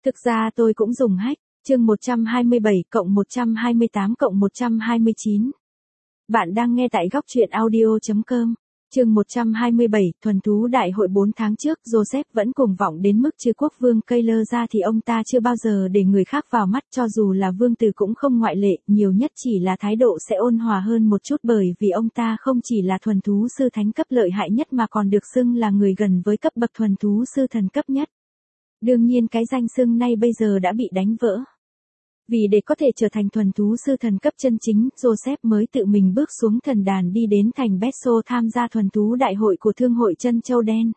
Thực ra tôi cũng dùng hack, chương 127 cộng 128 cộng 129. Bạn đang nghe tại góc truyện audio.com. Chương 127, thuần thú đại hội 4 tháng trước, Joseph vẫn cuồng vọng đến mức trừ quốc vương Kayler ra thì ông ta chưa bao giờ để người khác vào mắt, cho dù là vương tử cũng không ngoại lệ, nhiều nhất chỉ là thái độ sẽ ôn hòa hơn một chút, bởi vì ông ta không chỉ là thuần thú sư thánh cấp lợi hại nhất mà còn được xưng là người gần với cấp bậc thuần thú sư thần cấp nhất. Đương nhiên cái danh xưng này bây giờ đã bị đánh vỡ. Vì để có thể trở thành thuần thú sư thần cấp chân chính, Joseph mới tự mình bước xuống thần đàn đi đến thành Besso tham gia thuần thú đại hội của Thương hội Chân Châu Đen.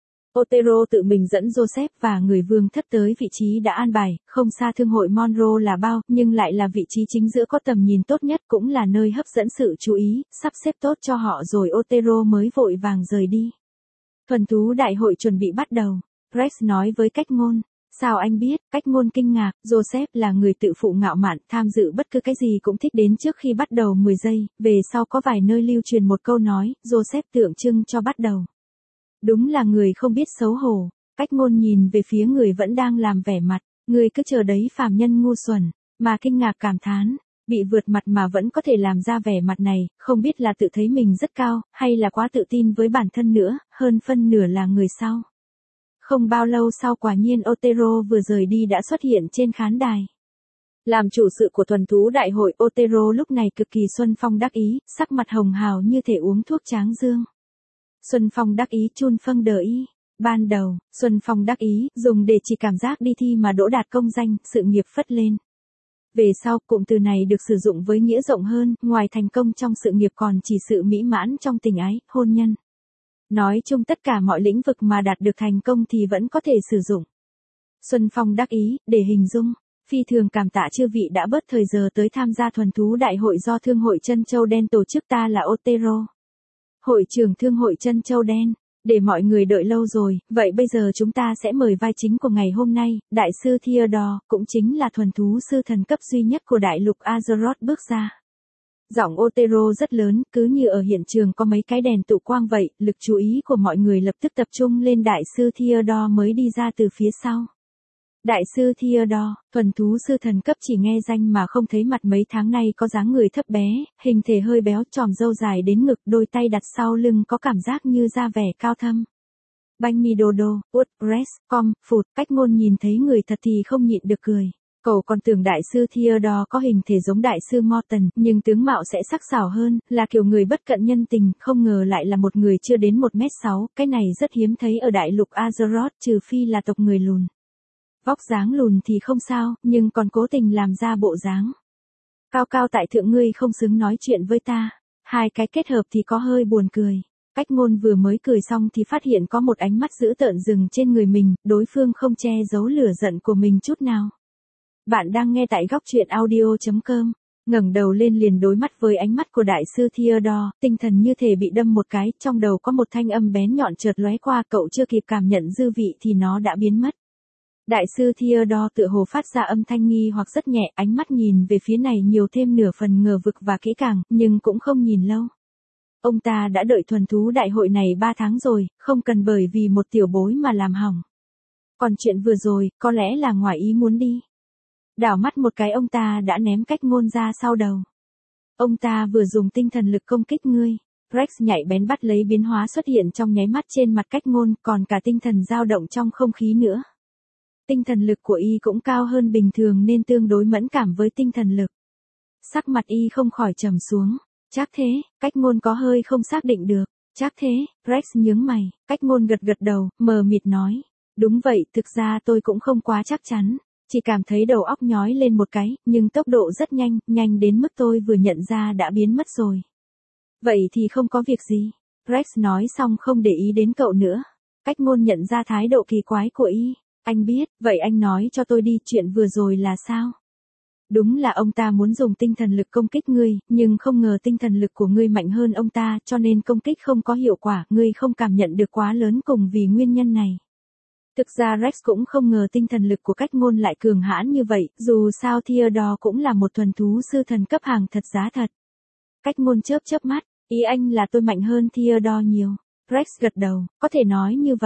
Otero tự mình dẫn Joseph và người vương thất tới vị trí đã an bài, không xa Thương hội Monroe là bao, nhưng lại là vị trí chính giữa có tầm nhìn tốt nhất, cũng là nơi hấp dẫn sự chú ý, sắp xếp tốt cho họ rồi Otero mới vội vàng rời đi. Thuần thú đại hội chuẩn bị bắt đầu, Rex nói với Cách Ngôn. Sao anh biết? Cách Ngôn kinh ngạc. Joseph là người tự phụ ngạo mạn, tham dự bất cứ cái gì cũng thích đến trước khi bắt đầu 10 giây, về sau có vài nơi lưu truyền một câu nói, Joseph tượng trưng cho bắt đầu. Đúng là người không biết xấu hổ. Cách Ngôn nhìn về phía người vẫn đang làm vẻ mặt, người cứ chờ đấy phàm nhân ngu xuẩn, mà kinh ngạc cảm thán, bị vượt mặt mà vẫn có thể làm ra vẻ mặt này, không biết là tự thấy mình rất cao, hay là quá tự tin với bản thân nữa, hơn phân nửa là người sau. Không bao lâu sau quả nhiên Otero vừa rời đi đã xuất hiện trên khán đài. Làm chủ sự của thuần thú đại hội, Otero lúc này cực kỳ xuân phong đắc ý, sắc mặt hồng hào như thể uống thuốc tráng dương. Xuân phong đắc ý chun phân đờ ý. Ban đầu, Xuân phong đắc ý dùng để chỉ cảm giác đi thi mà đỗ đạt công danh, sự nghiệp phất lên. Về sau, cụm từ này được sử dụng với nghĩa rộng hơn, ngoài thành công trong sự nghiệp còn chỉ sự mỹ mãn trong tình ái, hôn nhân. Nói chung tất cả mọi lĩnh vực mà đạt được thành công thì vẫn có thể sử dụng. Xuân phong đắc ý, để hình dung, phi thường cảm tạ chư vị đã bớt thời giờ tới tham gia thuần thú đại hội do Thương hội Chân Châu Đen tổ chức, ta là Otero, hội trưởng Thương hội Chân Châu Đen. Để mọi người đợi lâu rồi, vậy bây giờ chúng ta sẽ mời vai chính của ngày hôm nay, Đại sư Theodore, cũng chính là thuần thú sư thần cấp duy nhất của đại lục Azeroth bước ra. Giọng Otero rất lớn, cứ như ở hiện trường có mấy cái đèn tụ quang vậy, lực chú ý của mọi người lập tức tập trung lên Đại sư Theodore mới đi ra từ phía sau. Đại sư Theodore, thuần thú sư thần cấp chỉ nghe danh mà không thấy mặt, mấy tháng nay có dáng người thấp bé, hình thể hơi béo, tròm râu dài đến ngực, đôi tay đặt sau lưng có cảm giác như da vẻ cao thâm. Banh mi dodo, út, res, com, phụt, Cách Ngôn nhìn thấy người thật thì không nhịn được cười. Cậu còn tưởng đại sư Theodore có hình thể giống đại sư Morton, nhưng tướng mạo sẽ sắc sảo hơn, là kiểu người bất cận nhân tình, không ngờ lại là một người chưa đến 1m6, cái này rất hiếm thấy ở đại lục Azeroth, trừ phi là tộc người lùn. Vóc dáng lùn thì không sao, nhưng còn cố tình làm ra bộ dáng cao cao tại thượng, ngươi không xứng nói chuyện với ta. Hai cái kết hợp thì có hơi buồn cười. Cách Ngôn vừa mới cười xong thì phát hiện có một ánh mắt dữ tợn dừng trên người mình, đối phương không che giấu lửa giận của mình chút nào. Bạn đang nghe tại góc truyện audio.com. Ngẩng đầu lên liền đối mắt với ánh mắt của đại sư Theodore, tinh thần như thể bị đâm một cái, trong đầu có một thanh âm bén nhọn chợt lóe qua, cậu chưa kịp cảm nhận dư vị thì nó đã biến mất. Đại sư Theodore tựa hồ phát ra âm thanh nghi hoặc rất nhẹ, ánh mắt nhìn về phía này nhiều thêm nửa phần ngờ vực và kỹ càng, nhưng cũng không nhìn lâu. Ông ta đã đợi thuần thú đại hội này 3 tháng rồi, không cần bởi vì một tiểu bối mà làm hỏng. Còn chuyện vừa rồi, có lẽ là ngoài ý muốn đi. Đảo mắt một cái ông ta đã ném Cách Ngôn ra sau đầu. Ông ta vừa dùng tinh thần lực công kích ngươi. Rex nhạy bén bắt lấy biến hóa xuất hiện trong nháy mắt trên mặt Cách Ngôn, còn cả tinh thần dao động trong không khí nữa. Tinh thần lực của y cũng cao hơn bình thường nên tương đối mẫn cảm với tinh thần lực. Sắc mặt y không khỏi trầm xuống. Chắc thế, Cách Ngôn có hơi không xác định được. Chắc thế, Rex nhướng mày, Cách Ngôn gật gật đầu, mờ mịt nói. Đúng vậy, thực ra tôi cũng không quá chắc chắn. Chỉ cảm thấy đầu óc nhói lên một cái, nhưng tốc độ rất nhanh, nhanh đến mức tôi vừa nhận ra đã biến mất rồi. Vậy thì không có việc gì. Rex nói xong không để ý đến cậu nữa. Cách Ngôn nhận ra thái độ kỳ quái của y. Anh biết, vậy anh nói cho tôi đi, chuyện vừa rồi là sao? Đúng là ông ta muốn dùng tinh thần lực công kích ngươi, nhưng không ngờ tinh thần lực của ngươi mạnh hơn ông ta, cho nên công kích không có hiệu quả, ngươi không cảm nhận được quá lớn cùng vì nguyên nhân này. Thực ra Rex cũng không ngờ tinh thần lực của Cách Ngôn lại cường hãn như vậy, dù sao Theodore cũng là một thuần thú sư thần cấp hàng thật giá thật. Cách Ngôn chớp mắt, ý anh là tôi mạnh hơn Theodore nhiều. Rex gật đầu, có thể nói như vậy.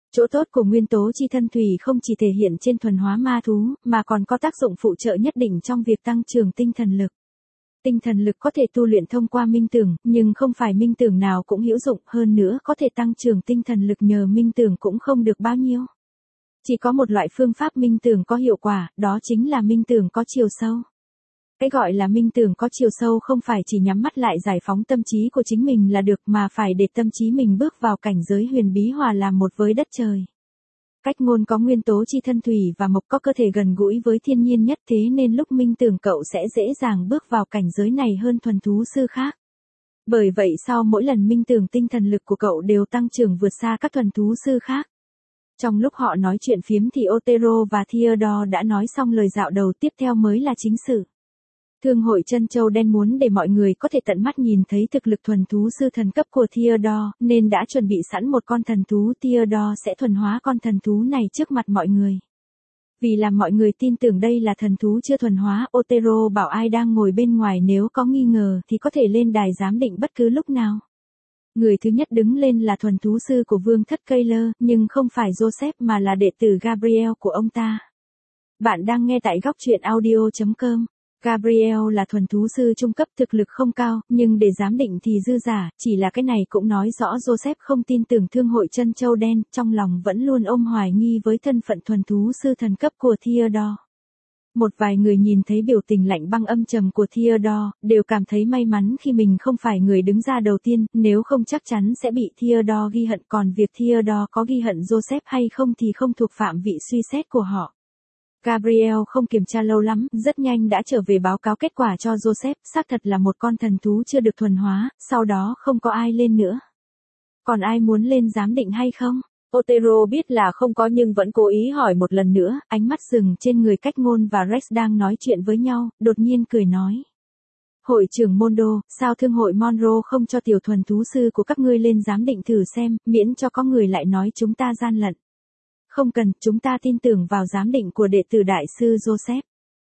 Chỗ tốt của nguyên tố chi thân thủy không chỉ thể hiện trên thuần hóa ma thú, mà còn có tác dụng phụ trợ nhất định trong việc tăng trưởng tinh thần lực. Tinh thần lực có thể tu luyện thông qua minh tưởng, nhưng không phải minh tưởng nào cũng hữu dụng, hơn nữa có thể tăng trưởng tinh thần lực nhờ minh tưởng cũng không được bao nhiêu. Chỉ có một loại phương pháp minh tưởng có hiệu quả, đó chính là minh tưởng có chiều sâu. Cái gọi là minh tưởng có chiều sâu không phải chỉ nhắm mắt lại giải phóng tâm trí của chính mình là được, mà phải để tâm trí mình bước vào cảnh giới huyền bí hòa làm một với đất trời. Cách ngôn có nguyên tố chi thân thủy và mộc, có cơ thể gần gũi với thiên nhiên nhất, thế nên lúc minh tưởng cậu sẽ dễ dàng bước vào cảnh giới này hơn thuần thú sư khác. Bởi vậy sau mỗi lần minh tưởng, tinh thần lực của cậu đều tăng trưởng vượt xa các thuần thú sư khác. Trong lúc họ nói chuyện phiếm thì Otero và Theodore đã nói xong lời dạo đầu, tiếp theo mới là chính sự. Thương hội Trân Châu Đen muốn để mọi người có thể tận mắt nhìn thấy thực lực thuần thú sư thần cấp của Theodore, nên đã chuẩn bị sẵn một con thần thú. Theodore sẽ thuần hóa con thần thú này trước mặt mọi người. Vì làm mọi người tin tưởng đây là thần thú chưa thuần hóa, Otero bảo ai đang ngồi bên ngoài nếu có nghi ngờ thì có thể lên đài giám định bất cứ lúc nào. Người thứ nhất đứng lên là thuần thú sư của vương thất Kayler, nhưng không phải Joseph mà là đệ tử Gabriel của ông ta. Bạn đang nghe tại góc truyện audio.com. Gabriel là thuần thú sư trung cấp, thực lực không cao, nhưng để giám định thì dư giả, chỉ là cái này cũng nói rõ Joseph không tin tưởng Thương hội Trân Châu Đen, trong lòng vẫn luôn ôm hoài nghi với thân phận thuần thú sư thần cấp của Theodore. Một vài người nhìn thấy biểu tình lạnh băng âm trầm của Theodore, đều cảm thấy may mắn khi mình không phải người đứng ra đầu tiên, nếu không chắc chắn sẽ bị Theodore ghi hận, còn việc Theodore có ghi hận Joseph hay không thì không thuộc phạm vị suy xét của họ. Gabriel không kiểm tra lâu lắm, rất nhanh đã trở về báo cáo kết quả cho Joseph, xác thật là một con thần thú chưa được thuần hóa, sau đó không có ai lên nữa. Còn ai muốn lên giám định hay không? Otero biết là không có nhưng vẫn cố ý hỏi một lần nữa, ánh mắt dừng trên người Cách Ngôn và Rex đang nói chuyện với nhau, đột nhiên cười nói. Hội trưởng Mondo, sao thương hội Monroe không cho tiểu thuần thú sư của các ngươi lên giám định thử xem, miễn cho có người lại nói chúng ta gian lận. Không cần, chúng ta tin tưởng vào giám định của đệ tử đại sư Joseph.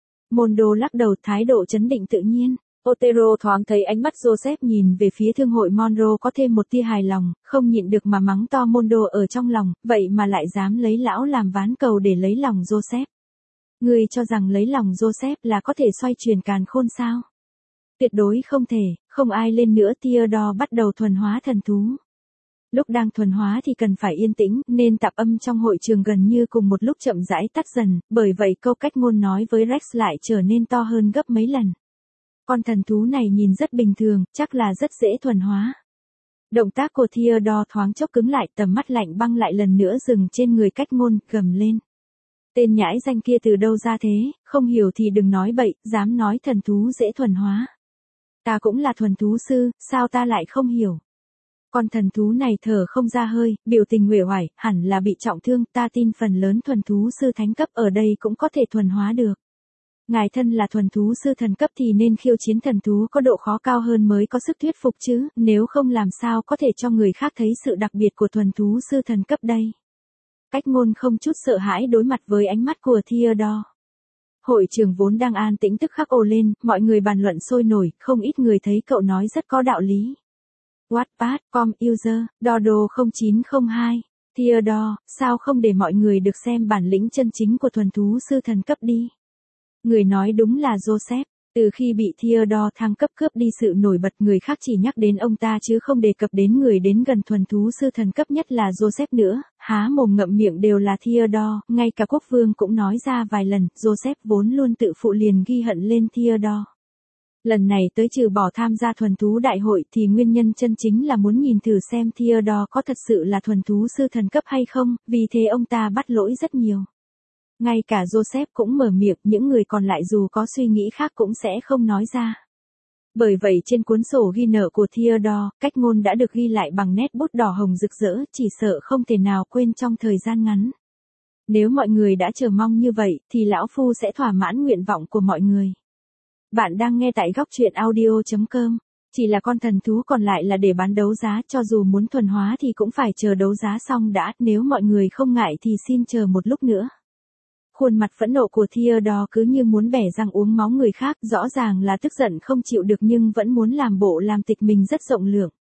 Mondo lắc đầu, thái độ trấn định tự nhiên. Otero thoáng thấy ánh mắt Joseph nhìn về phía thương hội Monroe có thêm một tia hài lòng, không nhịn được mà mắng to Mondo ở trong lòng, vậy mà lại dám lấy lão làm ván cầu để lấy lòng Joseph. Ngươi cho rằng lấy lòng Joseph là có thể xoay chuyển càn khôn sao? Tuyệt đối không thể, không ai lên nữa. Theodore bắt đầu thuần hóa thần thú. Lúc đang thuần hóa thì cần phải yên tĩnh, nên tạp âm trong hội trường gần như cùng một lúc chậm rãi tắt dần, bởi vậy câu Cách Ngôn nói với Rex lại trở nên to hơn gấp mấy lần. Con thần thú này nhìn rất bình thường, chắc là rất dễ thuần hóa. Động tác của Theodore thoáng chốc cứng lại, tầm mắt lạnh băng lại lần nữa dừng trên người Cách Ngôn, gầm lên. Tên nhãi danh kia từ đâu ra thế, không hiểu thì đừng nói bậy, dám nói thần thú dễ thuần hóa. Ta cũng là thuần thú sư, sao ta lại không hiểu? Con thần thú này thở không ra hơi, biểu tình uể oải, hẳn là bị trọng thương, ta tin phần lớn thuần thú sư thánh cấp ở đây cũng có thể thuần hóa được. Ngài thân là thuần thú sư thần cấp thì nên khiêu chiến thần thú có độ khó cao hơn mới có sức thuyết phục chứ, nếu không làm sao có thể cho người khác thấy sự đặc biệt của thuần thú sư thần cấp đây. Cách Ngôn không chút sợ hãi đối mặt với ánh mắt của Theodore. Hội trường vốn đang an tĩnh tức khắc ồ lên, mọi người bàn luận sôi nổi, không ít người thấy cậu nói rất có đạo lý. Wattpad, com, user, Dodo 0902. Theodore, sao không để mọi người được xem bản lĩnh chân chính của thuần thú sư thần cấp đi? Người nói đúng là Joseph. Từ khi bị Theodore thăng cấp cướp đi sự nổi bật, người khác chỉ nhắc đến ông ta chứ không đề cập đến người đến gần thuần thú sư thần cấp nhất là Joseph nữa, há mồm ngậm miệng đều là Theodore, ngay cả quốc vương cũng nói ra vài lần, Joseph vốn luôn tự phụ liền ghi hận lên Theodore. Lần này tới trừ bỏ tham gia thuần thú đại hội thì nguyên nhân chân chính là muốn nhìn thử xem Theodore có thật sự là thuần thú sư thần cấp hay không, vì thế ông ta bắt lỗi rất nhiều. Ngay cả Joseph cũng mở miệng, những người còn lại dù có suy nghĩ khác cũng sẽ không nói ra. Bởi vậy trên cuốn sổ ghi nợ của Theodore, Cách Ngôn đã được ghi lại bằng nét bút đỏ hồng rực rỡ, chỉ sợ không thể nào quên trong thời gian ngắn. Nếu mọi người đã chờ mong như vậy, thì lão phu sẽ thỏa mãn nguyện vọng của mọi người. Bạn đang nghe tại góc truyện audio.com. Chỉ là con thần thú còn lại là để bán đấu giá, cho dù muốn thuần hóa thì cũng phải chờ đấu giá xong đã, nếu mọi người không ngại thì xin chờ một lúc nữa. Khuôn mặt phẫn nộ của Theodore cứ như muốn bẻ răng uống máu người khác, rõ ràng là tức giận không chịu được nhưng vẫn muốn làm bộ làm tịch mình rất rộng lượng.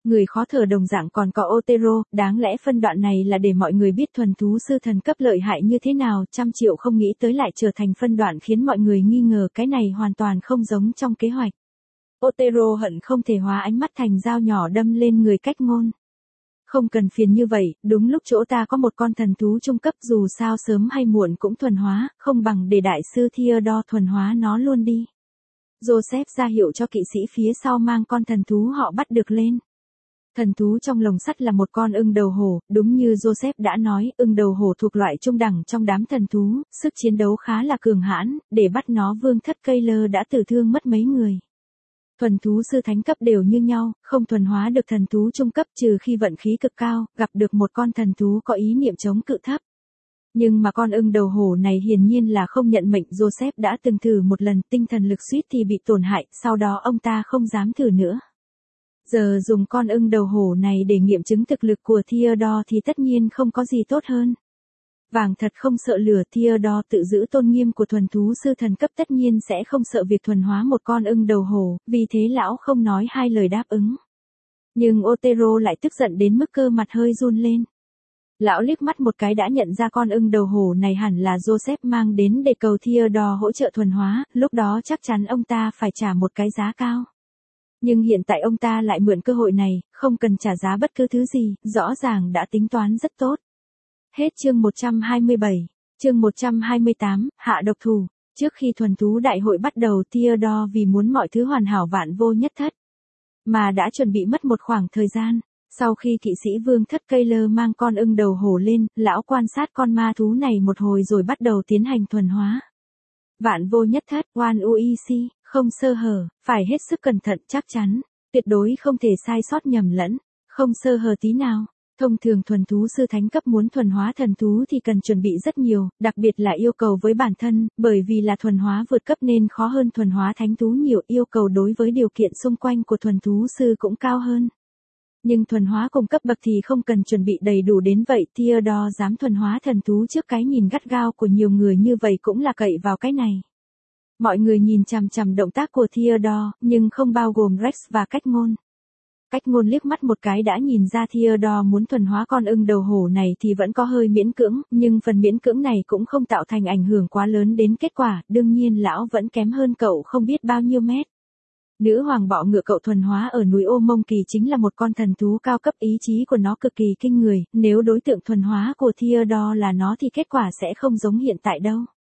Người khó thở đồng dạng còn có Otero, đáng lẽ phân đoạn này là để mọi người biết thuần thú sư thần cấp lợi hại như thế nào, 100 triệu không nghĩ tới lại trở thành phân đoạn khiến mọi người nghi ngờ, cái này hoàn toàn không giống trong kế hoạch. Otero hận không thể hóa ánh mắt thành dao nhỏ đâm lên người Cách Ngôn. Không cần phiền như vậy, đúng lúc chỗ ta có một con thần thú trung cấp, dù sao sớm hay muộn cũng thuần hóa, không bằng để đại sư Theodore thuần hóa nó luôn đi. Joseph ra hiệu cho kỵ sĩ phía sau mang con thần thú họ bắt được lên. Thần thú trong lồng sắt là một con ưng đầu hổ, đúng như Joseph đã nói, ưng đầu hổ thuộc loại trung đẳng trong đám thần thú, sức chiến đấu khá là cường hãn, để bắt nó Vương Thất Taylor đã tử thương mất mấy người. Thuần thú sư thánh cấp đều như nhau, không thuần hóa được thần thú trung cấp trừ khi vận khí cực cao, gặp được một con thần thú có ý niệm chống cự thấp. Nhưng mà con ưng đầu hổ này hiển nhiên là không nhận mệnh, Joseph đã từng thử một lần, tinh thần lực suýt thì bị tổn hại, sau đó ông ta không dám thử nữa. Giờ dùng con ưng đầu hổ này để nghiệm chứng thực lực của Theodore thì tất nhiên không có gì tốt hơn. Vàng thật không sợ lửa, Theodore tự giữ tôn nghiêm của thuần thú sư thần cấp tất nhiên sẽ không sợ việc thuần hóa một con ưng đầu hổ, vì thế lão không nói hai lời đáp ứng. Nhưng Otero lại tức giận đến mức cơ mặt hơi run lên. Lão liếc mắt một cái đã nhận ra con ưng đầu hổ này hẳn là Joseph mang đến để cầu Theodore hỗ trợ thuần hóa, lúc đó chắc chắn ông ta phải trả một cái giá cao. Nhưng hiện tại ông ta lại mượn cơ hội này, không cần trả giá bất cứ thứ gì, rõ ràng đã tính toán rất tốt. Hết chương 127, chương 128, hạ độc thủ. Trước khi thuần thú đại hội bắt đầu, Theodore vì muốn mọi thứ hoàn hảo vạn vô nhất thất, mà đã chuẩn bị mất một khoảng thời gian. Sau khi kỵ sĩ Vương Thất Taylor mang con ưng đầu hổ lên, lão quan sát con ma thú này một hồi rồi bắt đầu tiến hành thuần hóa. Vạn vô nhất thất, One UEC, không sơ hở, phải hết sức cẩn thận chắc chắn, tuyệt đối không thể sai sót nhầm lẫn, không sơ hở tí nào. Thông thường thuần thú sư thánh cấp muốn thuần hóa thần thú thì cần chuẩn bị rất nhiều, đặc biệt là yêu cầu với bản thân, bởi vì là thuần hóa vượt cấp nên khó hơn thuần hóa thánh thú nhiều, yêu cầu đối với điều kiện xung quanh của thuần thú sư cũng cao hơn. Nhưng thuần hóa cùng cấp bậc thì không cần chuẩn bị đầy đủ đến vậy, Theodore dám thuần hóa thần thú trước cái nhìn gắt gao của nhiều người như vậy cũng là cậy vào cái này. Mọi người nhìn chằm chằm động tác của Theodore, nhưng không bao gồm Rex và Cách Ngôn. Cách Ngôn liếc mắt một cái đã nhìn ra Theodore muốn thuần hóa con ưng đầu hổ này thì vẫn có hơi miễn cưỡng, nhưng phần miễn cưỡng này cũng không tạo thành ảnh hưởng quá lớn đến kết quả, đương nhiên lão vẫn kém hơn cậu không biết bao nhiêu mét. Nữ hoàng bọ ngựa cậu thuần hóa ở núi Ô Mông Kỳ chính là một con thần thú cao cấp, ý chí của nó cực kỳ kinh người, nếu đối tượng thuần hóa của Theodore là nó thì kết quả sẽ không giống hiện tại đâu.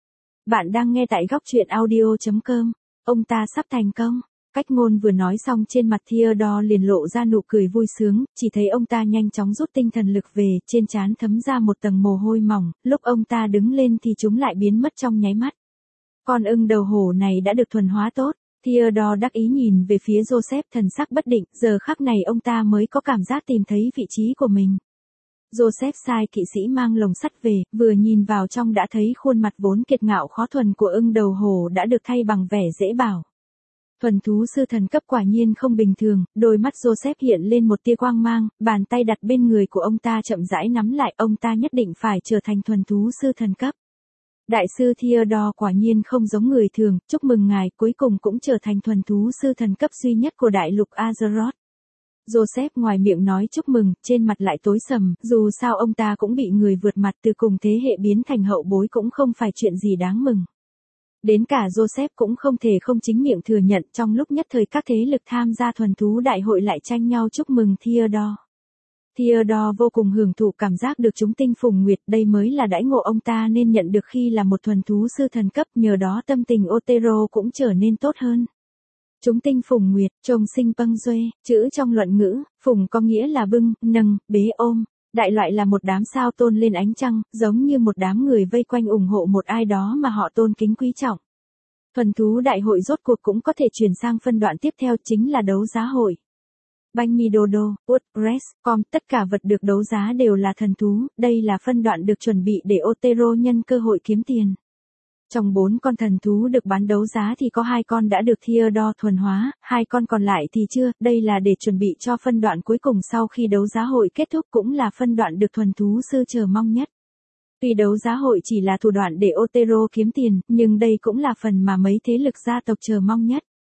Bạn đang nghe tại góc truyện audio.com, ông ta sắp thành công. Cách Ngôn vừa nói xong trên mặt Theodore liền lộ ra nụ cười vui sướng, chỉ thấy ông ta nhanh chóng rút tinh thần lực về, trên trán thấm ra một tầng mồ hôi mỏng, lúc ông ta đứng lên thì chúng lại biến mất trong nháy mắt. Con ưng đầu hổ này đã được thuần hóa tốt. Theodore đắc ý nhìn về phía Joseph, thần sắc bất định, giờ khắc này ông ta mới có cảm giác tìm thấy vị trí của mình. Joseph sai kỵ sĩ mang lồng sắt về, vừa nhìn vào trong đã thấy khuôn mặt vốn kiệt ngạo khó thuần của ưng đầu hổ đã được thay bằng vẻ dễ bảo. Thuần thú sư thần cấp quả nhiên không bình thường, đôi mắt Joseph hiện lên một tia quang mang, bàn tay đặt bên người của ông ta chậm rãi nắm lại, ông ta nhất định phải trở thành thuần thú sư thần cấp. Đại sư Theodore quả nhiên không giống người thường, chúc mừng ngài cuối cùng cũng trở thành thuần thú sư thần cấp duy nhất của đại lục Azeroth. Joseph ngoài miệng nói chúc mừng, trên mặt lại tối sầm, dù sao ông ta cũng bị người vượt mặt từ cùng thế hệ biến thành hậu bối cũng không phải chuyện gì đáng mừng. Đến cả Joseph cũng không thể không chính miệng thừa nhận, trong lúc nhất thời các thế lực tham gia thuần thú đại hội lại tranh nhau chúc mừng Theodore. Theodore vô cùng hưởng thụ cảm giác được chúng tinh phùng nguyệt, đây mới là đãi ngộ ông ta nên nhận được khi là một thuần thú sư thần cấp, nhờ đó tâm tình Otero cũng trở nên tốt hơn. Chúng tinh phùng nguyệt, trông sinh bâng duê, chữ trong luận ngữ, phùng có nghĩa là bưng, nâng, bế ôm. Đại loại là một đám sao tôn lên ánh trăng, giống như một đám người vây quanh ủng hộ một ai đó mà họ tôn kính quý trọng. Thuần thú đại hội rốt cuộc cũng có thể chuyển sang phân đoạn tiếp theo chính là đấu giá hội. Banh mi Dodo, WordPress.com, tất cả vật được đấu giá đều là thần thú, đây là phân đoạn được chuẩn bị để Otero nhân cơ hội kiếm tiền. Trong 4 con thần thú được bán đấu giá thì có 2 con đã được Theodore thuần hóa, 2 con còn lại thì chưa, đây là để chuẩn bị cho phân đoạn cuối cùng sau khi đấu giá hội kết thúc, cũng là phân đoạn được thuần thú sư chờ mong nhất. Tuy đấu giá hội chỉ là thủ đoạn để Otero kiếm tiền, nhưng đây cũng là phần mà mấy thế lực gia tộc chờ mong nhất.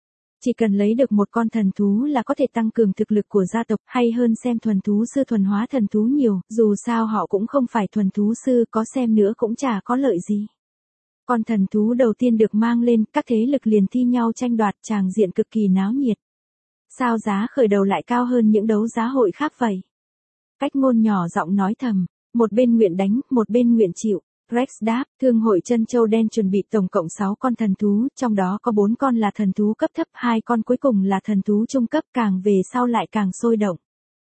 Chỉ cần lấy được một con thần thú là có thể tăng cường thực lực của gia tộc, hay hơn xem thuần thú sư thuần hóa thần thú nhiều, dù sao họ cũng không phải thuần thú sư, có xem nữa cũng chả có lợi gì. Con thần thú đầu tiên được mang lên, các thế lực liền thi nhau tranh đoạt, tràng diện cực kỳ náo nhiệt. Sao giá khởi đầu lại cao hơn những đấu giá hội khác vậy? Cách ngôn nhỏ giọng nói thầm, một bên nguyện đánh, một bên nguyện chịu. Rex đáp, thương hội Trân Châu Đen chuẩn bị tổng cộng 6 con thần thú, trong đó có 4 con là thần thú cấp thấp, 2 con cuối cùng là thần thú trung cấp, càng về sau lại càng sôi động.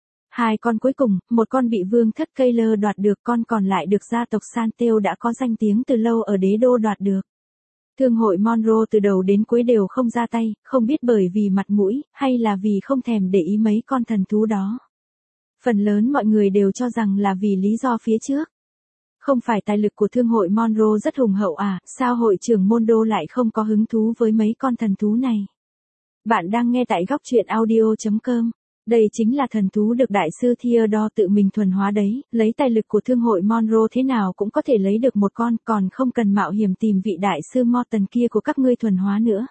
2 con cuối cùng, một con bị vương thất Kayler đoạt được, con còn lại được gia tộc Santeo đã có danh tiếng từ lâu ở đế đô đoạt được. Thương hội Monroe từ đầu đến cuối đều không ra tay, không biết bởi vì mặt mũi, hay là vì không thèm để ý mấy con thần thú đó. Phần lớn mọi người đều cho rằng là vì lý do phía trước. Không phải tài lực của thương hội Monroe rất hùng hậu à, sao hội trưởng Mondo lại không có hứng thú với mấy con thần thú này? Bạn đang nghe tại góc truyện audio.com. Đây chính là thần thú được đại sư Theodore tự mình thuần hóa đấy, lấy tài lực của thương hội Monroe thế nào cũng có thể lấy được một con, còn không cần mạo hiểm tìm vị đại sư Morton kia của các ngươi thuần hóa nữa.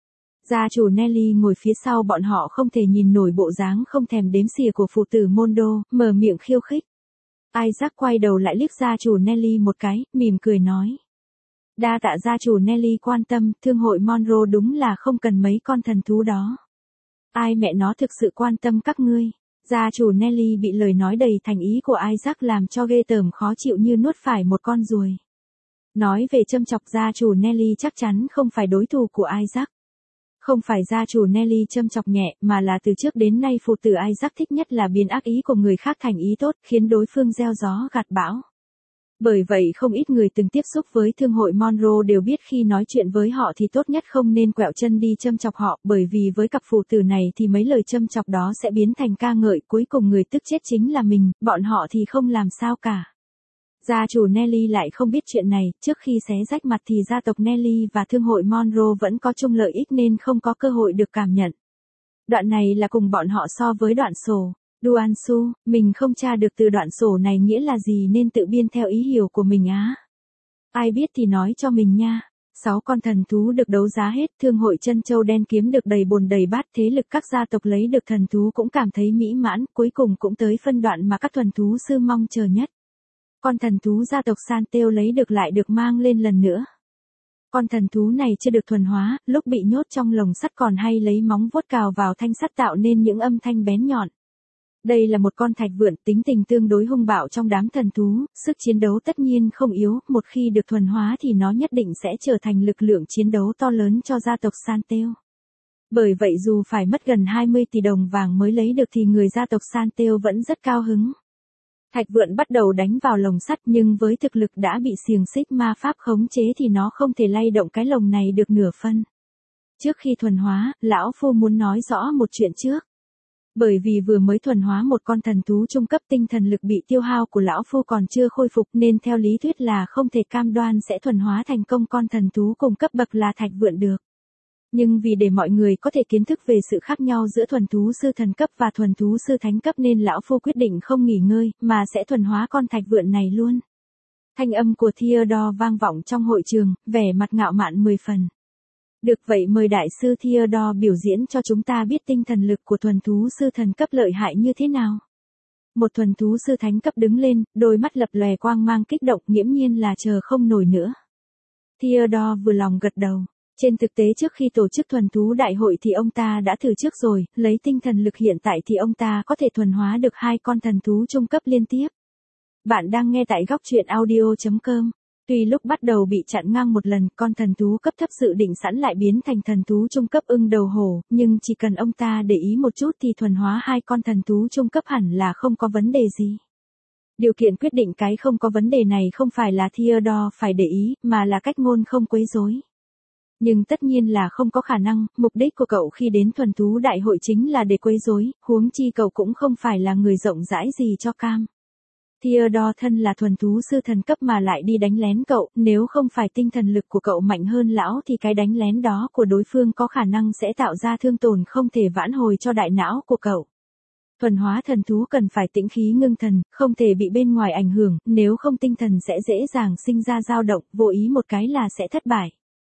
Gia chủ Nelly ngồi phía sau bọn họ không thể nhìn nổi bộ dáng không thèm đếm xỉa của phụ tử Mondo, mở miệng khiêu khích. Isaac quay đầu lại liếc gia chủ Nelly một cái, mỉm cười nói. Đa tạ gia chủ Nelly quan tâm, thương hội Monroe đúng là không cần mấy con thần thú đó. Ai mẹ nó thực sự quan tâm các ngươi. Gia chủ Nelly bị lời nói đầy thành ý của Isaac làm cho ghê tởm khó chịu như nuốt phải một con ruồi. Nói về châm chọc gia chủ Nelly chắc chắn không phải đối thủ của Isaac. Không phải gia chủ Nelly châm chọc nhẹ, mà là từ trước đến nay phụ tử Isaac thích nhất là biến ác ý của người khác thành ý tốt, khiến đối phương gieo gió gặt bão. Bởi vậy không ít người từng tiếp xúc với thương hội Monroe đều biết khi nói chuyện với họ thì tốt nhất không nên quẹo chân đi châm chọc họ, bởi vì với cặp phụ tử này thì mấy lời châm chọc đó sẽ biến thành ca ngợi, cuối cùng người tức chết chính là mình, bọn họ thì không làm sao cả. Gia chủ Nelly lại không biết chuyện này, trước khi xé rách mặt thì gia tộc Nelly và thương hội Monroe vẫn có chung lợi ích nên không có cơ hội được cảm nhận. Đoạn này là cùng bọn họ so với đoạn sổ. Duansu, mình không tra được từ đoạn sổ này nghĩa là gì nên tự biên theo ý hiểu của mình á. Ai biết thì nói cho mình nha. 6 con thần thú được đấu giá hết, thương hội Trân Châu Đen kiếm được đầy bồn đầy bát, thế lực các gia tộc lấy được thần thú cũng cảm thấy mỹ mãn, cuối cùng cũng tới phân đoạn mà các thuần thú sư mong chờ nhất. Con thần thú gia tộc Santeo lấy được lại được mang lên lần nữa. Con thần thú này chưa được thuần hóa, lúc bị nhốt trong lồng sắt còn hay lấy móng vuốt cào vào thanh sắt tạo nên những âm thanh bén nhọn. Đây là một con thạch vượn tính tình tương đối hung bạo trong đám thần thú, sức chiến đấu tất nhiên không yếu, một khi được thuần hóa thì nó nhất định sẽ trở thành lực lượng chiến đấu to lớn cho gia tộc Santeo. Bởi vậy dù phải mất gần 20 tỷ đồng vàng mới lấy được thì người gia tộc Santeo vẫn rất cao hứng. Thạch vượn bắt đầu đánh vào lồng sắt nhưng với thực lực đã bị xiềng xích ma pháp khống chế thì nó không thể lay động cái lồng này được nửa phân. Trước khi thuần hóa, lão phu muốn nói rõ một chuyện trước. Bởi vì vừa mới thuần hóa một con thần thú trung cấp, tinh thần lực bị tiêu hao của lão phu còn chưa khôi phục nên theo lý thuyết là không thể cam đoan sẽ thuần hóa thành công con thần thú cùng cấp bậc là thạch vượn được. Nhưng vì để mọi người có thể kiến thức về sự khác nhau giữa thuần thú sư thần cấp và thuần thú sư thánh cấp nên lão phu quyết định không nghỉ ngơi, mà sẽ thuần hóa con thạch vượn này luôn. Thanh âm của Theodore vang vọng trong hội trường, vẻ mặt ngạo mạn 10 phần. Được vậy mời đại sư Theodore biểu diễn cho chúng ta biết tinh thần lực của thuần thú sư thần cấp lợi hại như thế nào. Một thuần thú sư thánh cấp đứng lên, đôi mắt lập lòe quang mang kích động, nghiễm nhiên là chờ không nổi nữa. Theodore vừa lòng gật đầu. Trên thực tế trước khi tổ chức thuần thú đại hội thì ông ta đã thử trước rồi, lấy tinh thần lực hiện tại thì ông ta có thể thuần hóa được 2 con thần thú trung cấp liên tiếp. Bạn đang nghe tại góc truyện audio.com. Tuy lúc bắt đầu bị chặn ngang một lần, con thần thú cấp thấp dự định sẵn lại biến thành thần thú trung cấp ưng đầu hổ, nhưng chỉ cần ông ta để ý một chút thì thuần hóa 2 con thần thú trung cấp hẳn là không có vấn đề gì. Điều kiện quyết định cái không có vấn đề này không phải là Theodore phải để ý, mà là cách ngôn không quấy rối. Nhưng tất nhiên là không có khả năng, mục đích của cậu khi đến thuần thú đại hội chính là để quấy rối, huống chi cậu cũng không phải là người rộng rãi gì cho cam. Theodore thân là thuần thú sư thần cấp mà lại đi đánh lén cậu, nếu không phải tinh thần lực của cậu mạnh hơn lão thì cái đánh lén đó của đối phương có khả năng sẽ tạo ra thương tổn không thể vãn hồi cho đại não của cậu. Thuần hóa thần thú cần phải tĩnh khí ngưng thần, không thể bị bên ngoài ảnh hưởng, nếu không tinh thần sẽ dễ dàng sinh ra dao động, vô ý một cái là sẽ thất bại.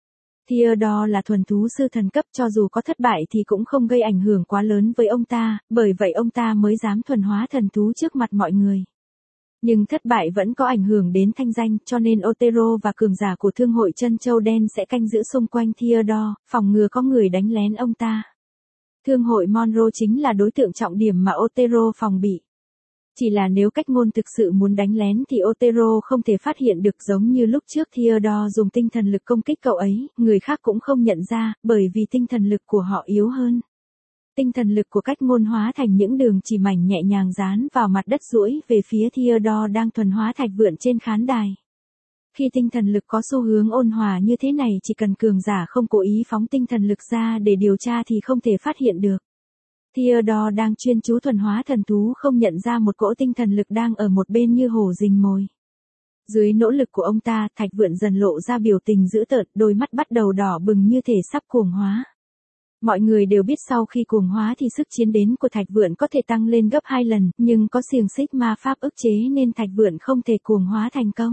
Theodore là thuần thú sư thần cấp, cho dù có thất bại thì cũng không gây ảnh hưởng quá lớn với ông ta, bởi vậy ông ta mới dám thuần hóa thần thú trước mặt mọi người. Nhưng thất bại vẫn có ảnh hưởng đến thanh danh, cho nên Otero và cường giả của thương hội Chân Châu Đen sẽ canh giữ xung quanh Theodore, phòng ngừa có người đánh lén ông ta. Thương hội Monroe chính là đối tượng trọng điểm mà Otero phòng bị. Chỉ là nếu cách ngôn thực sự muốn đánh lén thì Otero không thể phát hiện được, giống như lúc trước Theodore dùng tinh thần lực công kích cậu ấy, người khác cũng không nhận ra, bởi vì tinh thần lực của họ yếu hơn. Tinh thần lực của cách ngôn hóa thành những đường chỉ mảnh nhẹ nhàng dán vào mặt đất duỗi về phía Theodore đang thuần hóa thạch vượn trên khán đài. Khi tinh thần lực có xu hướng ôn hòa như thế này, chỉ cần cường giả không cố ý phóng tinh thần lực ra để điều tra thì không thể phát hiện được. Theodore đang chuyên chú thuần hóa thần thú không nhận ra một cỗ tinh thần lực đang ở một bên như hổ rình mồi. Dưới nỗ lực của ông ta, thạch vượn dần lộ ra biểu tình dữ tợn, đôi mắt bắt đầu đỏ bừng như thể sắp cuồng hóa. Mọi người đều biết sau khi cuồng hóa thì sức chiến đến của thạch vượn có thể tăng lên gấp 2 lần, nhưng có xiềng xích ma pháp ức chế nên thạch vượn không thể cuồng hóa thành công.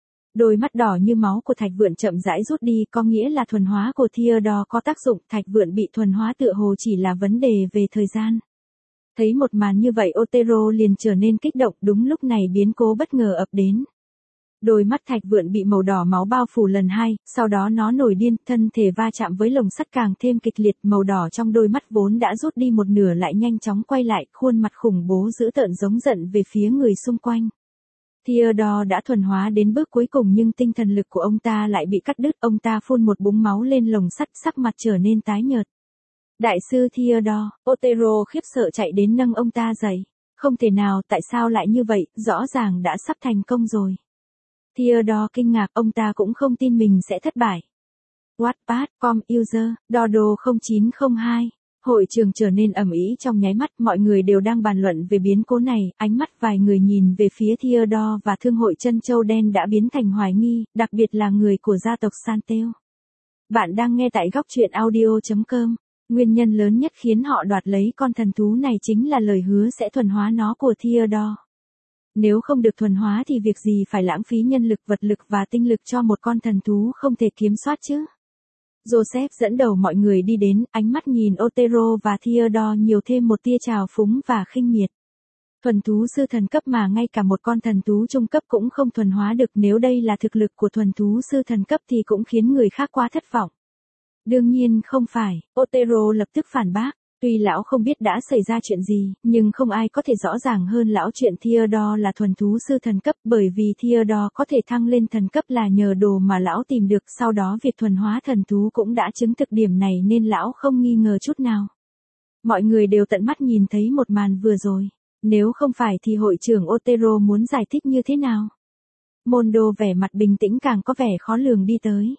Đôi mắt đỏ như máu của thạch vượn chậm rãi rút đi, có nghĩa là thuần hóa của Theodore có tác dụng, thạch vượn bị thuần hóa tựa hồ chỉ là vấn đề về thời gian. Thấy một màn như vậy Otero liền trở nên kích động, đúng lúc này biến cố bất ngờ ập đến. Đôi mắt thạch vượn bị màu đỏ máu bao phủ lần 2, sau đó nó nổi điên, thân thể va chạm với lồng sắt càng thêm kịch liệt, màu đỏ trong đôi mắt vốn đã rút đi một nửa lại nhanh chóng quay lại, khuôn mặt khủng bố dữ tợn giống giận về phía người xung quanh. Theodore đã thuần hóa đến bước cuối cùng nhưng tinh thần lực của ông ta lại bị cắt đứt, ông ta phun một búng máu lên lồng sắt, sắc mặt trở nên tái nhợt. Đại sư Theodore, Otero khiếp sợ chạy đến nâng ông ta dậy. Không thể nào, tại sao lại như vậy, rõ ràng đã sắp thành công rồi. Theodore kinh ngạc, ông ta cũng không tin mình sẽ thất bại. Wattpad.com user, Dodo 0902. Hội trường trở nên ầm ĩ trong nháy mắt, mọi người đều đang bàn luận về biến cố này, ánh mắt vài người nhìn về phía Theodore và thương hội Chân Châu Đen đã biến thành hoài nghi, đặc biệt là người của gia tộc Santel. Bạn đang nghe tại góc truyện audio.com. Nguyên nhân lớn nhất khiến họ đoạt lấy con thần thú này chính là lời hứa sẽ thuần hóa nó của Theodore. Nếu không được thuần hóa thì việc gì phải lãng phí nhân lực, vật lực và tinh lực cho một con thần thú không thể kiểm soát chứ. Joseph dẫn đầu mọi người đi đến, ánh mắt nhìn Otero và Theodore nhiều thêm một tia trào phúng và khinh miệt. Thuần thú sư thần cấp mà ngay cả một con thần thú trung cấp cũng không thuần hóa được, nếu đây là thực lực của thuần thú sư thần cấp thì cũng khiến người khác quá thất vọng. Đương nhiên không phải, Otero lập tức phản bác. Tuy lão không biết đã xảy ra chuyện gì, nhưng không ai có thể rõ ràng hơn lão chuyện Theodore là thuần thú sư thần cấp, bởi vì Theodore có thể thăng lên thần cấp là nhờ đồ mà lão tìm được, sau đó việc thuần hóa thần thú cũng đã chứng thực điểm này nên lão không nghi ngờ chút nào. Mọi người đều tận mắt nhìn thấy một màn vừa rồi, nếu không phải thì hội trưởng Otero muốn giải thích như thế nào? Mondo vẻ mặt bình tĩnh càng có vẻ khó lường đi tới.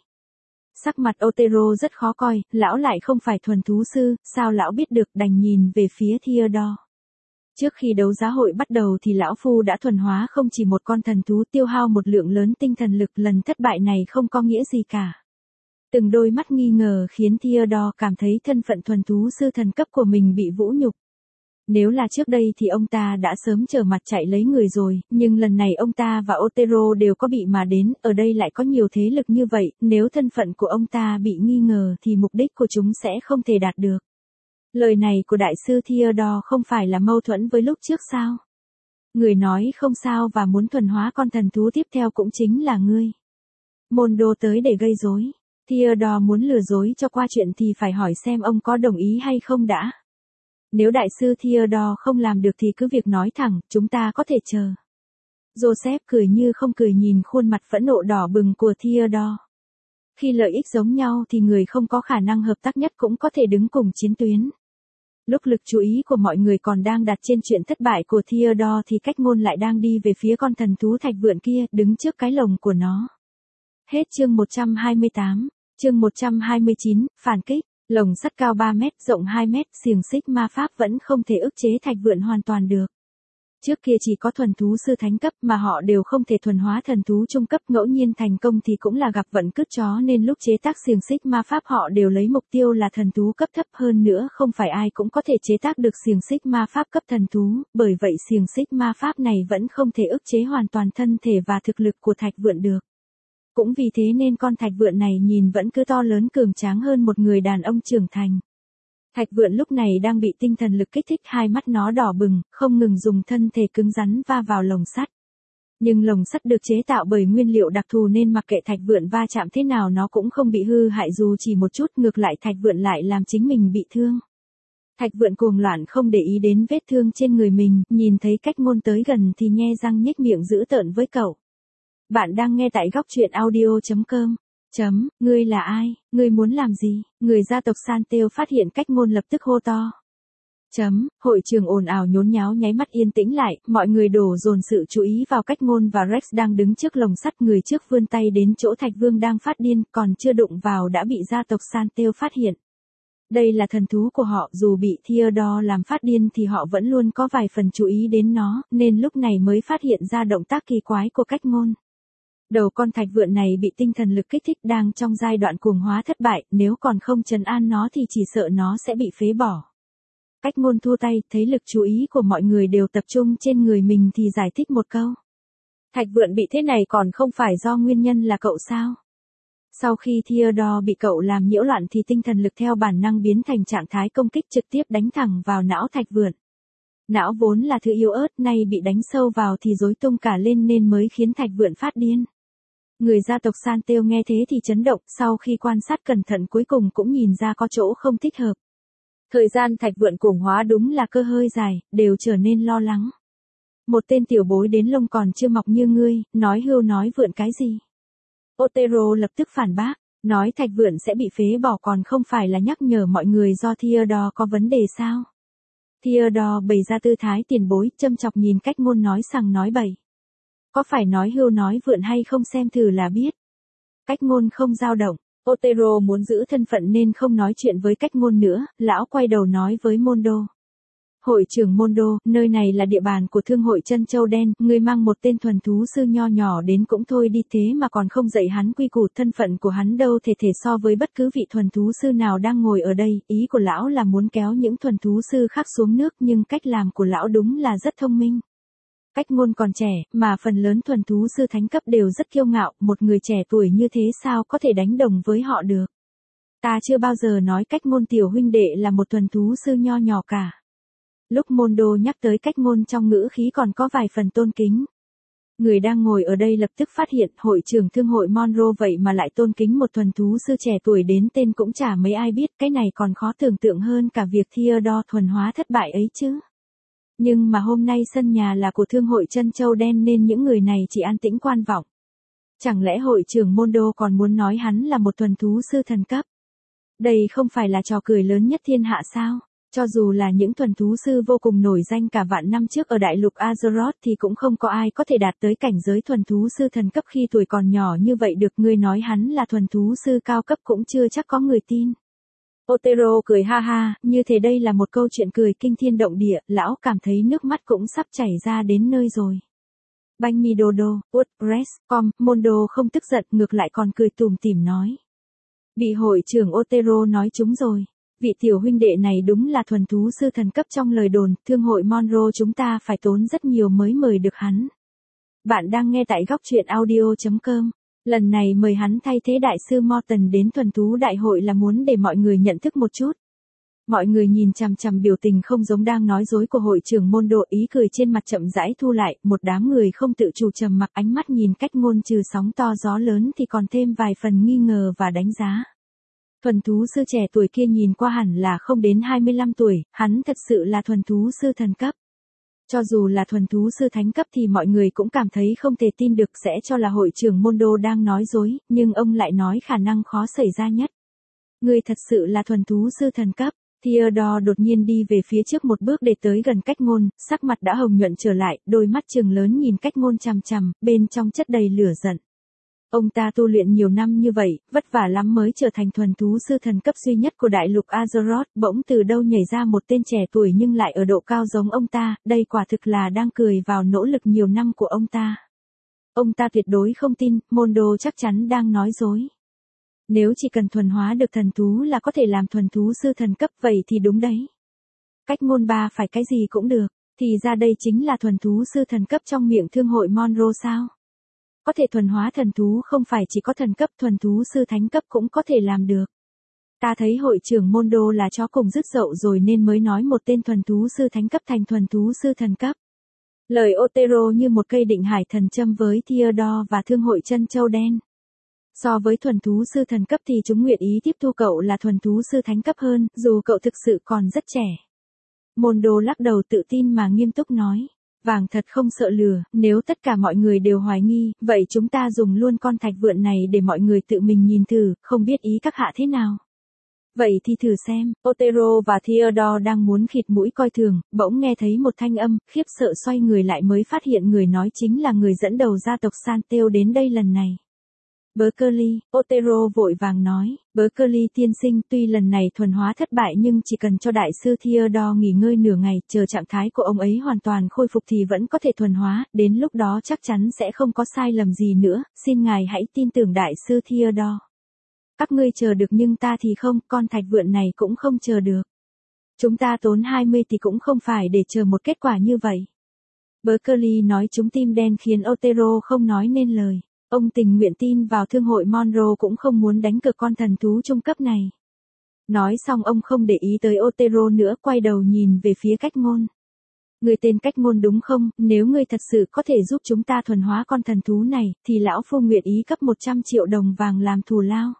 Sắc mặt Otero rất khó coi, lão lại không phải thuần thú sư, sao lão biết được, đành nhìn về phía Theodore. Trước khi đấu giá hội bắt đầu thì lão phu đã thuần hóa không chỉ một con thần thú, tiêu hao một lượng lớn tinh thần lực, lần thất bại này không có nghĩa gì cả. Từng đôi mắt nghi ngờ khiến Theodore cảm thấy thân phận thuần thú sư thần cấp của mình bị vũ nhục. Nếu là trước đây thì ông ta đã sớm trở mặt chạy lấy người rồi, nhưng lần này ông ta và Otero đều có bị mà đến, ở đây lại có nhiều thế lực như vậy, nếu thân phận của ông ta bị nghi ngờ thì mục đích của chúng sẽ không thể đạt được. Lời này của đại sư Theodore không phải là mâu thuẫn với lúc trước sao? Người nói không sao và muốn thuần hóa con thần thú tiếp theo cũng chính là ngươi. Mondo tới để gây rối. Theodore muốn lừa dối cho qua chuyện thì phải hỏi xem ông có đồng ý hay không đã. Nếu đại sư Theodore không làm được thì cứ việc nói thẳng, chúng ta có thể chờ. Joseph cười như không cười nhìn khuôn mặt phẫn nộ đỏ bừng của Theodore. Khi lợi ích giống nhau thì người không có khả năng hợp tác nhất cũng có thể đứng cùng chiến tuyến. Lúc lực chú ý của mọi người còn đang đặt trên chuyện thất bại của Theodore thì cách ngôn lại đang đi về phía con thần thú thạch vượn kia, đứng trước cái lồng của nó. Hết chương 128, chương 129, phản kích. Lồng sắt cao 3 mét, rộng 2 mét, xiềng xích ma pháp vẫn không thể ức chế thạch vượn hoàn toàn được. Trước kia chỉ có thuần thú sư thánh cấp mà họ đều không thể thuần hóa thần thú trung cấp, ngẫu nhiên thành công thì cũng là gặp vận cứt chó nên lúc chế tác xiềng xích ma pháp họ đều lấy mục tiêu là thần thú cấp thấp, hơn nữa không phải ai cũng có thể chế tác được xiềng xích ma pháp cấp thần thú, bởi vậy xiềng xích ma pháp này vẫn không thể ức chế hoàn toàn thân thể và thực lực của thạch vượn được. Cũng vì thế nên con thạch vượn này nhìn vẫn cứ to lớn cường tráng hơn một người đàn ông trưởng thành. Thạch vượn lúc này đang bị tinh thần lực kích thích, hai mắt nó đỏ bừng, không ngừng dùng thân thể cứng rắn va vào lồng sắt. Nhưng lồng sắt được chế tạo bởi nguyên liệu đặc thù nên mặc kệ thạch vượn va chạm thế nào nó cũng không bị hư hại dù chỉ một chút, ngược lại thạch vượn lại làm chính mình bị thương. Thạch vượn cuồng loạn không để ý đến vết thương trên người mình, nhìn thấy Cách Ngôn tới gần thì nhe răng nhếch miệng dữ tợn với cậu. Bạn đang nghe tại góc truyện audio.com. Ngươi là ai? Ngươi muốn làm gì? Người gia tộc Santel phát hiện Cách Ngôn lập tức hô to. Hội trường ồn ào nhốn nháo nháy mắt yên tĩnh lại, mọi người đổ dồn sự chú ý vào Cách Ngôn và Rex đang đứng trước lồng sắt, người trước vươn tay đến chỗ Thạch Vương đang phát điên, còn chưa đụng vào đã bị gia tộc Santel phát hiện. Đây là thần thú của họ, dù bị Theodore làm phát điên thì họ vẫn luôn có vài phần chú ý đến nó, nên lúc này mới phát hiện ra động tác kỳ quái của Cách Ngôn. Đầu con thạch vượn này bị tinh thần lực kích thích, đang trong giai đoạn cuồng hóa thất bại, nếu còn không trấn an nó thì chỉ sợ nó sẽ bị phế bỏ. Cách Ngôn thua tay, thấy lực chú ý của mọi người đều tập trung trên người mình thì giải thích một câu. Thạch vượn bị thế này còn không phải do nguyên nhân là cậu sao? Sau khi Theodore bị cậu làm nhiễu loạn thì tinh thần lực theo bản năng biến thành trạng thái công kích, trực tiếp đánh thẳng vào não thạch vượn. Não vốn là thứ yếu ớt, nay bị đánh sâu vào thì rối tung cả lên nên mới khiến thạch vượn phát điên. Người gia tộc Santel nghe thế thì chấn động, sau khi quan sát cẩn thận cuối cùng cũng nhìn ra có chỗ không thích hợp. Thời gian thạch vượn cuồng hóa đúng là cơ hơi dài, đều trở nên lo lắng. Một tên tiểu bối đến lông còn chưa mọc như ngươi, nói hưu nói vượn cái gì? Otero lập tức phản bác, nói thạch vượn sẽ bị phế bỏ còn không phải là nhắc nhở mọi người do Theodore có vấn đề sao? Theodore bày ra tư thái tiền bối, châm chọc nhìn Cách Ngôn nói sằng nói bậy. Có phải nói hưu nói vượn hay không xem thử là biết. Cách Ngôn không dao động, Otero muốn giữ thân phận nên không nói chuyện với Cách Ngôn nữa, lão quay đầu nói với Mondo. Hội trưởng Mondo, nơi này là địa bàn của thương hội Chân Châu Đen, ngươi mang một tên thuần thú sư nho nhỏ đến cũng thôi đi, thế mà còn không dạy hắn quy củ, thân phận của hắn đâu thể so với bất cứ vị thuần thú sư nào đang ngồi ở đây, ý của lão là muốn kéo những thuần thú sư khác xuống nước nhưng cách làm của lão đúng là rất thông minh. Cách Ngôn còn trẻ, mà phần lớn thuần thú sư thánh cấp đều rất kiêu ngạo, một người trẻ tuổi như thế sao có thể đánh đồng với họ được. Ta chưa bao giờ nói Cách Ngôn tiểu huynh đệ là một thuần thú sư nho nhỏ cả. Lúc Mondo nhắc tới Cách Ngôn trong ngữ khí còn có vài phần tôn kính. Người đang ngồi ở đây lập tức phát hiện hội trưởng thương hội Monroe vậy mà lại tôn kính một thuần thú sư trẻ tuổi đến tên cũng chả mấy ai biết, cái này còn khó tưởng tượng hơn cả việc Theodore thuần hóa thất bại ấy chứ. Nhưng mà hôm nay sân nhà là của thương hội Chân Châu Đen nên những người này chỉ an tĩnh quan vọng. Chẳng lẽ hội trưởng Mondo còn muốn nói hắn là một thuần thú sư thần cấp? Đây không phải là trò cười lớn nhất thiên hạ sao? Cho dù là những thuần thú sư vô cùng nổi danh cả vạn năm trước ở đại lục Azeroth thì cũng không có ai có thể đạt tới cảnh giới thuần thú sư thần cấp khi tuổi còn nhỏ như vậy được, ngươi nói hắn là thuần thú sư cao cấp cũng chưa chắc có người tin. Otero cười ha ha, như thế đây là một câu chuyện cười kinh thiên động địa, lão cảm thấy nước mắt cũng sắp chảy ra đến nơi rồi. Banh mi dodo, WordPress.com, Mondo không tức giận ngược lại còn cười tủm tỉm nói. Bị hội trưởng Otero nói trúng rồi. Vị tiểu huynh đệ này đúng là thuần thú sư thần cấp trong lời đồn, thương hội Monroe chúng ta phải tốn rất nhiều mới mời được hắn. Bạn đang nghe tại góc truyện audio.com. Lần này mời hắn thay thế đại sư Morton đến thuần thú đại hội là muốn để mọi người nhận thức một chút. Mọi người nhìn chằm chằm biểu tình không giống đang nói dối của hội trưởng Mondo, ý cười trên mặt chậm rãi thu lại, một đám người không tự chủ trầm mặc, ánh mắt nhìn Cách Ngôn trừ sóng to gió lớn thì còn thêm vài phần nghi ngờ và đánh giá. Thuần thú sư trẻ tuổi kia nhìn qua hẳn là không đến 25 tuổi, hắn thật sự là thuần thú sư thần cấp. Cho dù là thuần thú sư thánh cấp thì mọi người cũng cảm thấy không thể tin được, sẽ cho là hội trưởng Mondo đang nói dối, nhưng ông lại nói khả năng khó xảy ra nhất. Người thật sự là thuần thú sư thần cấp. Theodore đột nhiên đi về phía trước một bước để tới gần Cách Ngôn, sắc mặt đã hồng nhuận trở lại, đôi mắt trừng lớn nhìn Cách Ngôn chằm chằm, bên trong chất đầy lửa giận. Ông ta tu luyện nhiều năm như vậy, vất vả lắm mới trở thành thuần thú sư thần cấp duy nhất của đại lục Azeroth, bỗng từ đâu nhảy ra một tên trẻ tuổi nhưng lại ở độ cao giống ông ta, đây quả thực là đang cười vào nỗ lực nhiều năm của ông ta. Ông ta tuyệt đối không tin, Mondo chắc chắn đang nói dối. Nếu chỉ cần thuần hóa được thần thú là có thể làm thuần thú sư thần cấp vậy thì đúng đấy. Cách Ngôn ba phải cái gì cũng được, thì ra đây chính là thuần thú sư thần cấp trong miệng thương hội Monroe sao? có thể thuần hóa thần thú không phải chỉ có thần cấp, thuần thú sư thánh cấp cũng có thể làm được. Ta thấy hội trưởng môn đô là chó cùng dứt dậu rồi nên mới nói một tên thuần thú sư thánh cấp thành thuần thú sư thần cấp. Lời Otero như một cây định hải thần châm với Theodore và thương hội chân châu đen. So với thuần thú sư thần cấp thì chúng nguyện ý tiếp thu cậu là thuần thú sư thánh cấp hơn, dù cậu thực sự còn rất trẻ. Môn đô lắc đầu tự tin mà nghiêm túc nói. Vàng thật không sợ lừa, nếu tất cả mọi người đều hoài nghi, vậy chúng ta dùng luôn con thạch vượn này để mọi người tự mình nhìn thử, không biết ý các hạ thế nào. Vậy thì thử xem, Otero và Theodore đang muốn khịt mũi coi thường, bỗng nghe thấy một thanh âm, khiếp sợ xoay người lại mới phát hiện người nói chính là người dẫn đầu gia tộc Santeo đến đây lần này. Berkeley, Otero vội vàng nói, Berkeley tiên sinh tuy lần này thuần hóa thất bại nhưng chỉ cần cho đại sư Theodore nghỉ ngơi nửa ngày, chờ trạng thái của ông ấy hoàn toàn khôi phục thì vẫn có thể thuần hóa, đến lúc đó chắc chắn sẽ không có sai lầm gì nữa, xin ngài hãy tin tưởng đại sư Theodore. Các ngươi chờ được nhưng ta thì không, con thạch vượn này cũng không chờ được. Chúng ta tốn 20 thì cũng không phải để chờ một kết quả như vậy. Berkeley nói trúng tim đen khiến Otero không nói nên lời. Ông tình nguyện tin vào thương hội Monroe cũng không muốn đánh cược con thần thú trung cấp này. Nói xong ông không để ý tới Otero nữa, quay đầu nhìn về phía Cách Ngôn. Người tên Cách Ngôn đúng không, nếu ngươi thật sự có thể giúp chúng ta thuần hóa con thần thú này, thì lão phu nguyện ý cấp 100 triệu đồng vàng làm thù lao.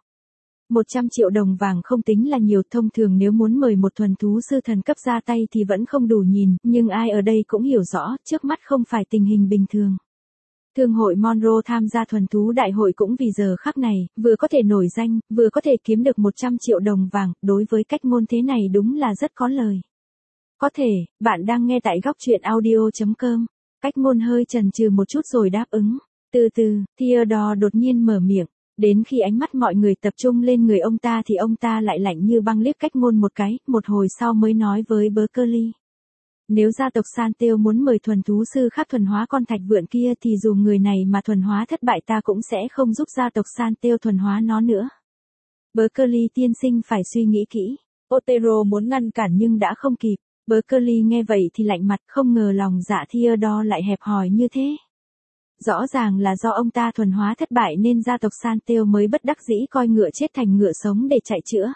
100 triệu đồng vàng không tính là nhiều, thông thường nếu muốn mời một thuần thú sư thần cấp ra tay thì vẫn không đủ nhìn, nhưng ai ở đây cũng hiểu rõ, trước mắt không phải tình hình bình thường. Thương hội Monroe tham gia thuần thú đại hội cũng vì giờ khắc này, vừa có thể nổi danh, vừa có thể kiếm được 100 triệu đồng vàng, đối với Cách Ngôn thế này đúng là rất có lời. Có thể, bạn đang nghe tại góc truyện audio.com. Cách Ngôn hơi chần chừ một chút rồi đáp ứng. Từ từ, Theodore đột nhiên mở miệng. Đến khi ánh mắt mọi người tập trung lên người ông ta thì ông ta lại lạnh như băng liếc Cách Ngôn một cái, một hồi sau mới nói với Berkeley. Nếu gia tộc Santeo muốn mời thuần thú sư khác thuần hóa con thạch vượn kia thì dù người này mà thuần hóa thất bại ta cũng sẽ không giúp gia tộc Santeo thuần hóa nó nữa. Berkeley tiên sinh phải suy nghĩ kỹ. Otero muốn ngăn cản nhưng đã không kịp. Berkeley nghe vậy thì lạnh mặt, không ngờ lòng dạ Theodore lại hẹp hòi như thế. Rõ ràng là do ông ta thuần hóa thất bại nên gia tộc Santeo mới bất đắc dĩ coi ngựa chết thành ngựa sống để chạy chữa.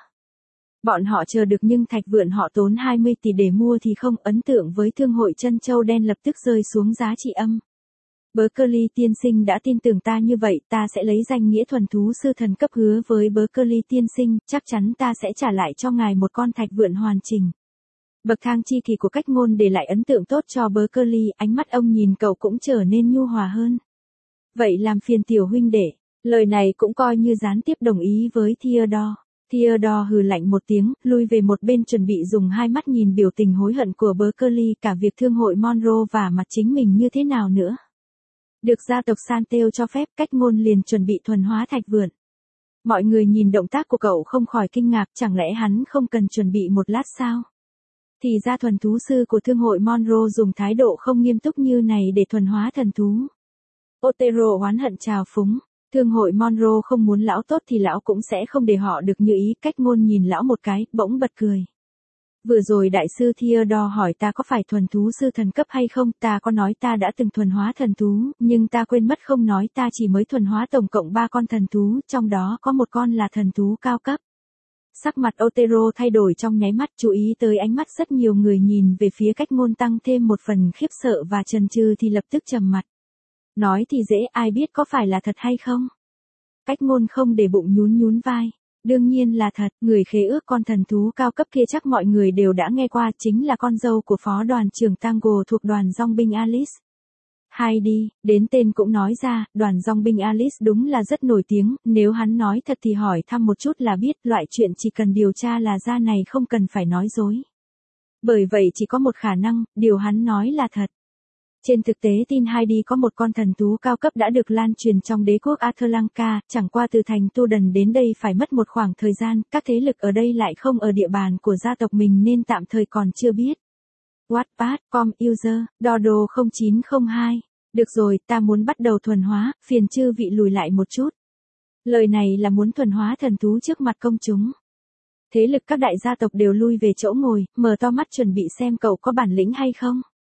Bọn họ chờ được nhưng thạch vượn họ tốn 20 tỷ để mua thì không, ấn tượng với thương hội chân châu đen lập tức rơi xuống giá trị âm. Berkeley tiên sinh đã tin tưởng ta như vậy, ta sẽ lấy danh nghĩa thuần thú sư thần cấp hứa với Berkeley tiên sinh, chắc chắn ta sẽ trả lại cho ngài một con thạch vượn hoàn chỉnh. Bậc thang chi kỳ của Cách Ngôn để lại ấn tượng tốt cho Berkeley, ánh mắt ông nhìn cậu cũng trở nên nhu hòa hơn. Vậy làm phiền tiểu huynh đệ, lời này cũng coi như gián tiếp đồng ý với Theodore. Theodore hừ lạnh một tiếng, lui về một bên chuẩn bị dùng hai mắt nhìn biểu tình hối hận của Berkeley, cả việc thương hội Monroe và mặt chính mình như thế nào nữa. Được gia tộc Santeo cho phép, Cách Ngôn liền chuẩn bị thuần hóa thạch vượn. Mọi người nhìn động tác của cậu không khỏi kinh ngạc, chẳng lẽ hắn không cần chuẩn bị một lát sao? Thì ra thuần thú sư của thương hội Monroe dùng thái độ không nghiêm túc như này để thuần hóa thần thú. Otero oán hận trào phúng. Thương hội Monroe không muốn lão tốt thì lão cũng sẽ không để họ được như ý. Cách Ngôn nhìn lão một cái, bỗng bật cười. Vừa rồi đại sư Theodore hỏi ta có phải thuần thú sư thần cấp hay không, ta có nói ta đã từng thuần hóa thần thú, nhưng ta quên mất không nói ta chỉ mới thuần hóa tổng cộng 3 con thần thú, trong đó có một con là thần thú cao cấp. Sắc mặt Otero thay đổi trong nháy mắt, chú ý tới ánh mắt rất nhiều người nhìn về phía Cách Ngôn tăng thêm một phần khiếp sợ và chần chừ thì lập tức trầm mặt. Nói thì dễ, ai biết có phải là thật hay không? Cách Ngôn không để bụng nhún nhún vai. Đương nhiên là thật, người khế ước con thần thú cao cấp kia chắc mọi người đều đã nghe qua, chính là con dâu của phó đoàn trưởng Tango thuộc đoàn dòng binh Alice. Heidi, đến tên cũng nói ra, đoàn dòng binh Alice đúng là rất nổi tiếng, nếu hắn nói thật thì hỏi thăm một chút là biết, loại chuyện chỉ cần điều tra là ra này, không cần phải nói dối. Bởi vậy chỉ có một khả năng, điều hắn nói là thật. Trên thực tế tin Heidi có một con thần thú cao cấp đã được lan truyền trong đế quốc Atlanca, chẳng qua từ thành Tu Đần đến đây phải mất một khoảng thời gian, các thế lực ở đây lại không ở địa bàn của gia tộc mình nên tạm thời còn chưa biết. Wattpad, com user, Dodo 0902. Được rồi, ta muốn bắt đầu thuần hóa, phiền chư vị lùi lại một chút. Lời này là muốn thuần hóa thần thú trước mặt công chúng. Thế lực các đại gia tộc đều lui về chỗ ngồi, mở to mắt chuẩn bị xem cậu có bản lĩnh hay không.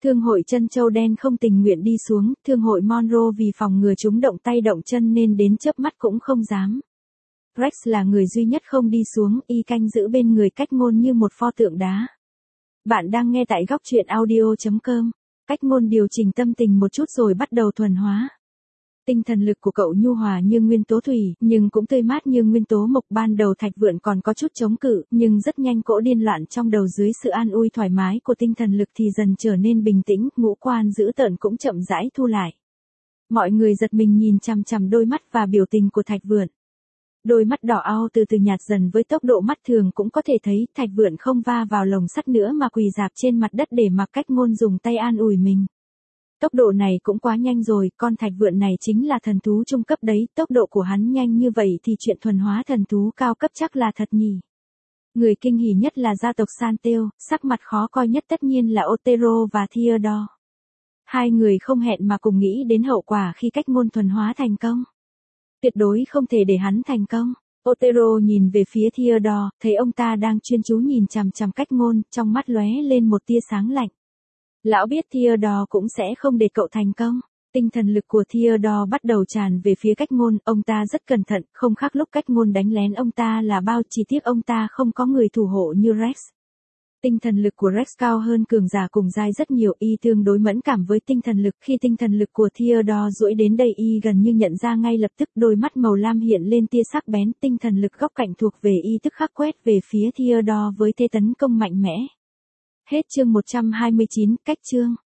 Thương hội Trân Châu Đen không tình nguyện đi xuống, thương hội Monroe vì phòng ngừa chúng động tay động chân nên đến chớp mắt cũng không dám. Rex là người duy nhất không đi xuống, y canh giữ bên người Cách Ngôn như một pho tượng đá. Bạn đang nghe tại góc truyện audio.com. Cách Ngôn điều chỉnh tâm tình một chút rồi bắt đầu thuần hóa. Tinh thần lực của cậu nhu hòa như nguyên tố thủy, nhưng cũng tươi mát như nguyên tố mộc. Ban đầu Thạch Vượn còn có chút chống cự, nhưng rất nhanh cỗ điên loạn trong đầu dưới sự an ui thoải mái của tinh thần lực thì dần trở nên bình tĩnh, ngũ quan dữ tợn cũng chậm rãi thu lại. Mọi người giật mình nhìn chằm chằm đôi mắt và biểu tình của Thạch Vượn. Đôi mắt đỏ au từ từ nhạt dần, với tốc độ mắt thường cũng có thể thấy Thạch Vượn không va vào lồng sắt nữa mà quỳ rạp trên mặt đất để mặc Cách Ngôn dùng tay an ủi mình. Tốc độ này cũng quá nhanh rồi, con Thạch Vượn này chính là thần thú trung cấp đấy, tốc độ của hắn nhanh như vậy thì chuyện thuần hóa thần thú cao cấp chắc là thật nhỉ. Người kinh hỉ nhất là gia tộc Santeo, sắc mặt khó coi nhất tất nhiên là Otero và Theodore. Hai người không hẹn mà cùng nghĩ đến hậu quả khi Cách Ngôn thuần hóa thành công. Tuyệt đối không thể để hắn thành công. Otero nhìn về phía Theodore, thấy ông ta đang chuyên chú nhìn chằm chằm Cách Ngôn, trong mắt lóe lên một tia sáng lạnh. Lão biết Theodore cũng sẽ không để cậu thành công. Tinh thần lực của Theodore bắt đầu tràn về phía Cách Ngôn, ông ta rất cẩn thận, không khác lúc Cách Ngôn đánh lén ông ta là bao, chỉ tiếc ông ta không có người thủ hộ như Rex. Tinh thần lực của Rex cao hơn cường giả cùng giai rất nhiều, y tương đối mẫn cảm với tinh thần lực. Khi tinh thần lực của Theodore duỗi đến đây y gần như nhận ra ngay lập tức, đôi mắt màu lam hiện lên tia sắc bén, tinh thần lực góc cạnh thuộc về y tức khắc quét về phía Theodore với thế tấn công mạnh mẽ. Hết chương 129, cách chương.